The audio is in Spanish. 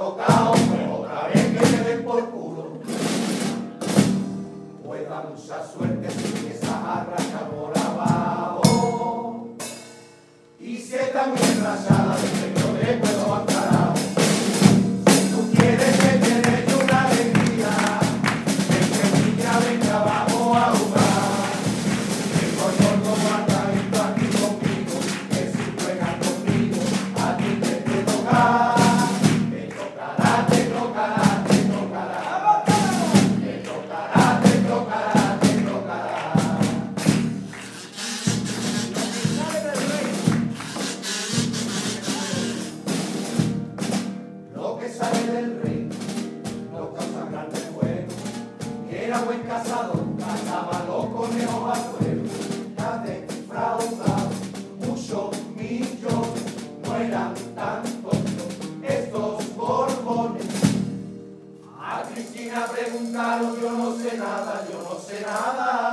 tocado, pues otra vez que me den por culo. Pues da mucha suerte si esa jarra está por abajo. Y si está muy enrachada, yo le puedo bancar. Si tú quieres que te dé una alegría, ven que niña, venga, vamos a jugar. Tengo yo como atadito aquí conmigo, que si juegas conmigo, a ti te toca. Te tocará, te tocará, te tocará. Te tocará, te tocará, te tocará. Lo que sale del rey no causa grande fuego. Era buen cazador, cazaba los conejos a fuego. Ya defraudado, muchos millones, no eran tan tontos estos borbones. A Cristina preguntaron, yo no sé nada, yo no sé nada.